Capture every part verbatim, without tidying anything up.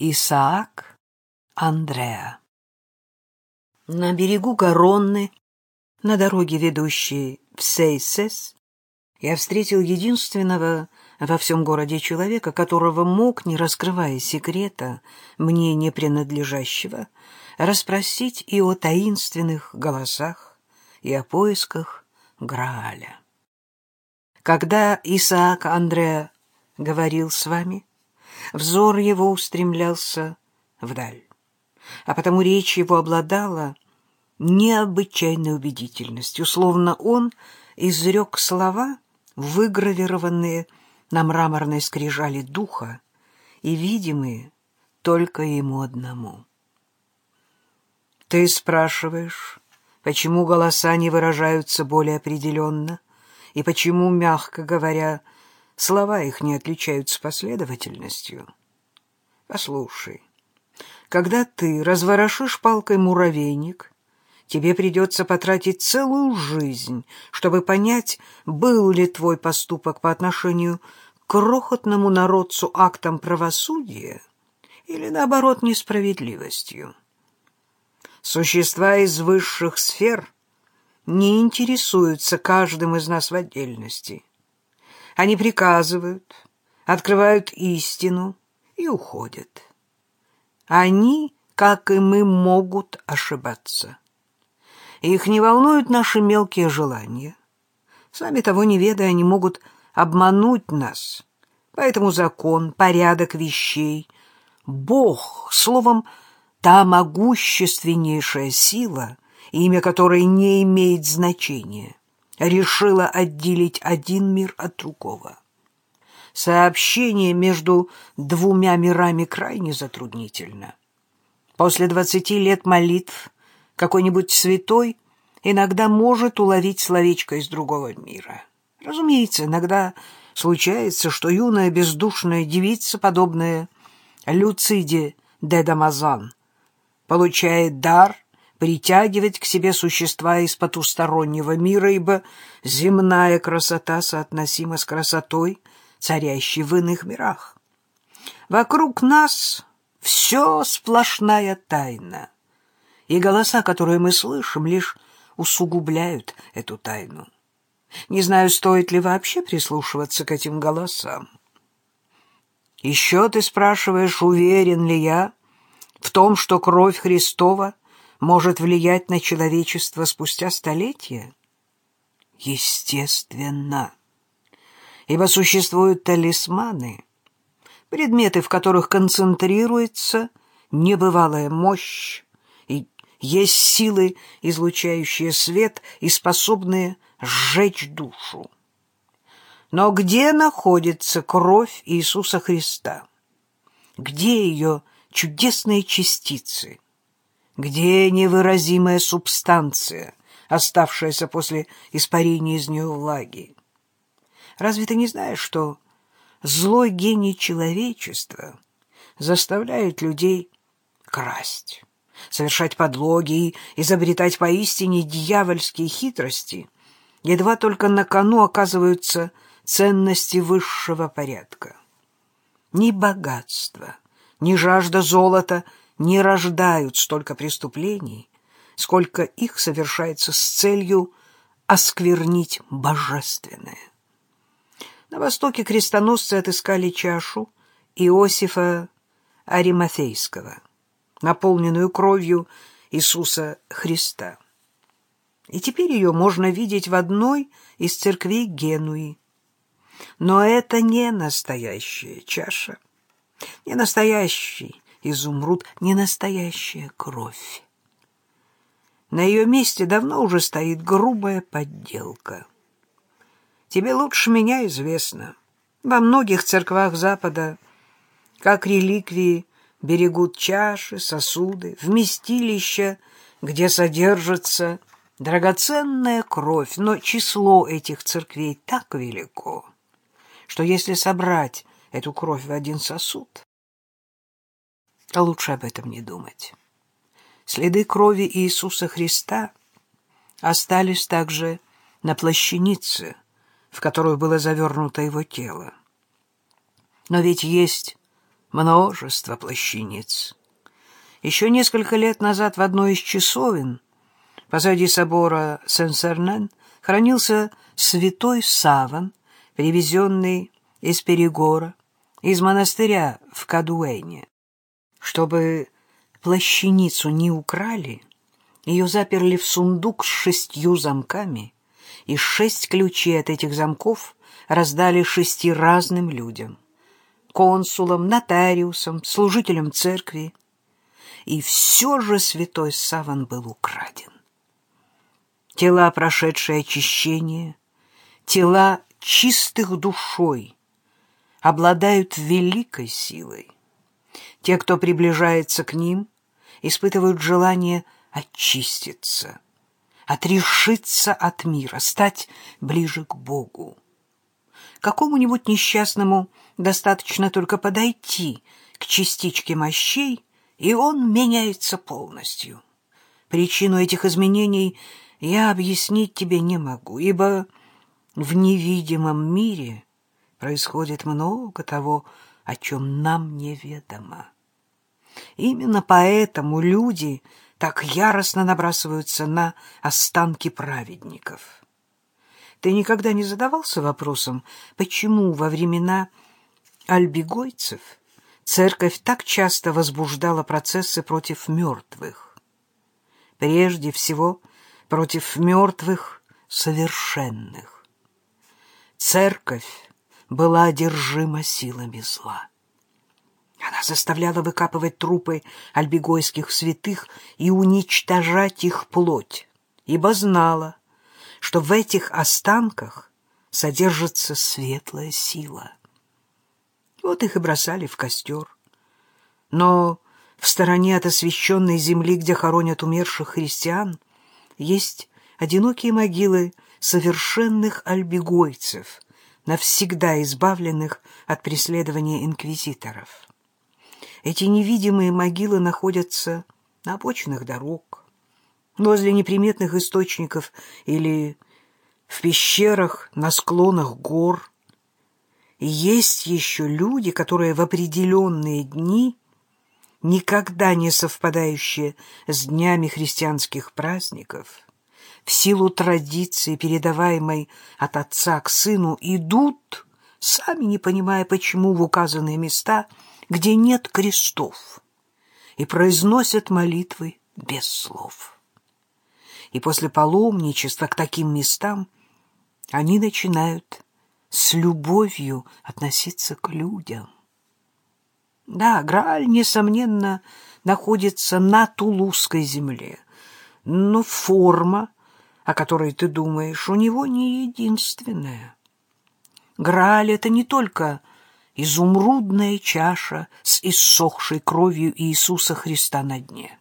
Исаак Андреа. На берегу Гаронны, на дороге, ведущей в Сейсес, я встретил единственного во всем городе человека, которого мог, не раскрывая секрета, мне не принадлежащего, расспросить и о таинственных голосах, и о поисках Грааля. Когда Исаак Андреа говорил с вами, взор его устремлялся вдаль, а потому речь его обладала необычайной убедительностью, словно он изрек слова, выгравированные на мраморной скрижали духа и видимые только ему одному. Ты спрашиваешь, почему голоса не выражаются более определенно, и почему, мягко говоря, слова их не отличаются последовательностью? Послушай, когда ты разворошишь палкой муравейник, тебе придется потратить целую жизнь, чтобы понять, был ли твой поступок по отношению к крохотному народцу актом правосудия или, наоборот, несправедливостью. Существа из высших сфер не интересуются каждым из нас в отдельности. Они приказывают, открывают истину и уходят. Они, как и мы, могут ошибаться. Их не волнуют наши мелкие желания. Сами того не ведая, они могут обмануть нас. Поэтому закон, порядок вещей, Бог, словом, та могущественнейшая сила, имя которой не имеет значения, решила отделить один мир от другого. Сообщение между двумя мирами крайне затруднительно. После двадцати лет молитв какой-нибудь святой иногда может уловить словечко из другого мира. Разумеется, иногда случается, что юная бездушная девица, подобная Люциде де Дамазан, получает дар притягивать к себе существа из потустороннего мира, ибо земная красота соотносима с красотой, царящей в иных мирах. Вокруг нас все сплошная тайна, и голоса, которые мы слышим, лишь усугубляют эту тайну. Не знаю, стоит ли вообще прислушиваться к этим голосам. Еще ты спрашиваешь, уверен ли я в том, что кровь Христова может влиять на человечество спустя столетия? Естественно. Ибо существуют талисманы, предметы, в которых концентрируется небывалая мощь, и есть силы, излучающие свет и способные сжечь душу. Но где находится кровь Иисуса Христа? Где ее чудесные частицы? Где невыразимая субстанция, оставшаяся после испарения из нее влаги? Разве ты не знаешь, что злой гений человечества заставляет людей красть, совершать подлоги и изобретать поистине дьявольские хитрости, едва только на кону оказываются ценности высшего порядка? Ни богатство, ни жажда золота не рождают столько преступлений, сколько их совершается с целью осквернить божественное. На Востоке крестоносцы отыскали чашу Иосифа Аримафейского, наполненную кровью Иисуса Христа. И теперь ее можно видеть в одной из церквей Генуи. Но это не настоящая чаша, не настоящий изумруд, не настоящая кровь. На ее месте давно уже стоит грубая подделка. Тебе лучше меня известно, во многих церквах Запада, как реликвии, берегут чаши, сосуды, вместилища, где содержится драгоценная кровь, но число этих церквей так велико, что если собрать эту кровь в один сосуд, лучше об этом не думать. Следы крови Иисуса Христа остались также на плащанице, в которую было завернуто его тело. Но ведь есть множество плащаниц. Еще несколько лет назад в одной из часовен позади собора Сен-Сернен хранился святой саван, привезенный из Перегора, из монастыря в Кадуэне. Чтобы плащаницу не украли, ее заперли в сундук с шестью замками, и шесть ключей от этих замков раздали шести разным людям — консулам, нотариусам, служителям церкви. И все же святой саван был украден. Тела, прошедшие очищение, тела чистых душой, обладают великой силой. Те, кто приближается к ним, испытывают желание очиститься, отрешиться от мира, стать ближе к Богу. Какому-нибудь несчастному достаточно только подойти к частичке мощей, и он меняется полностью. Причину этих изменений я объяснить тебе не могу, ибо в невидимом мире происходит много того, о чем нам неведомо. Именно поэтому люди так яростно набрасываются на останки праведников. Ты никогда не задавался вопросом, почему во времена альбигойцев церковь так часто возбуждала процессы против мертвых? Прежде всего, против мертвых совершенных. Церковь была одержима силами зла. Она заставляла выкапывать трупы альбигойских святых и уничтожать их плоть, ибо знала, что в этих останках содержится светлая сила. Вот их и бросали в костер. Но в стороне от освященной земли, где хоронят умерших христиан, есть одинокие могилы совершенных альбигойцев, навсегда избавленных от преследования инквизиторов. Эти невидимые могилы находятся на обочинах дорог, возле неприметных источников или в пещерах на склонах гор. И есть еще люди, которые в определенные дни, никогда не совпадающие с днями христианских праздников, в силу традиции, передаваемой от отца к сыну, идут, сами не понимая почему, в указанные места, где нет крестов, и произносят молитвы без слов. И после паломничества к таким местам они начинают с любовью относиться к людям. Да, Грааль, несомненно, находится на Тулузской земле, но форма, о которой ты думаешь, у него не единственная. Грааль — это не только изумрудная чаша с иссохшей кровью Иисуса Христа на дне.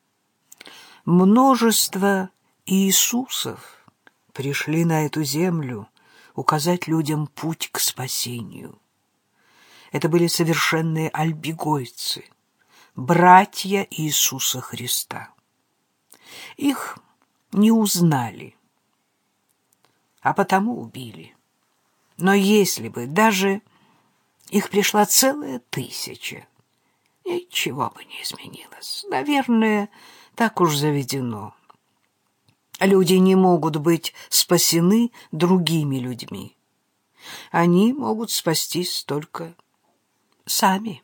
Множество Иисусов пришли на эту землю указать людям путь к спасению. Это были совершенные альбигойцы, братья Иисуса Христа. Их не узнали, а потому убили. Но если бы даже их пришла целая тысяча, ничего бы не изменилось. Наверное, так уж заведено. Люди не могут быть спасены другими людьми. Они могут спастись только сами.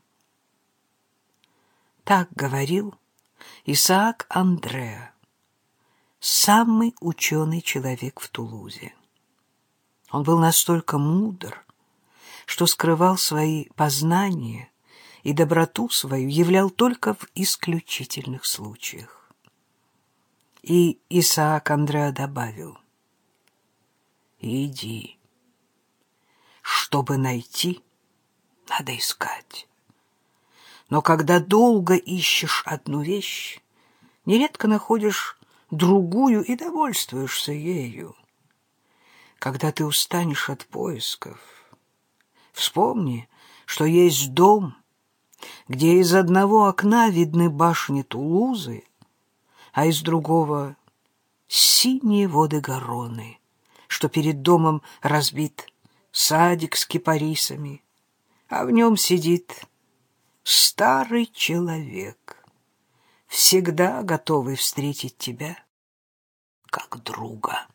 Так говорил Исаак Андреа, самый ученый человек в Тулузе. Он был настолько мудр, что скрывал свои познания и доброту свою являл только в исключительных случаях. И Исаак Андреа добавил: «Иди. Чтобы найти, надо искать. Но когда долго ищешь одну вещь, нередко находишь другую и довольствуешься ею. Когда ты устанешь от поисков, вспомни, что есть дом, где из одного окна видны башни Тулузы, а из другого — синие воды Гароны, что перед домом разбит садик с кипарисами, а в нем сидит старый человек, всегда готовый встретить тебя как друга.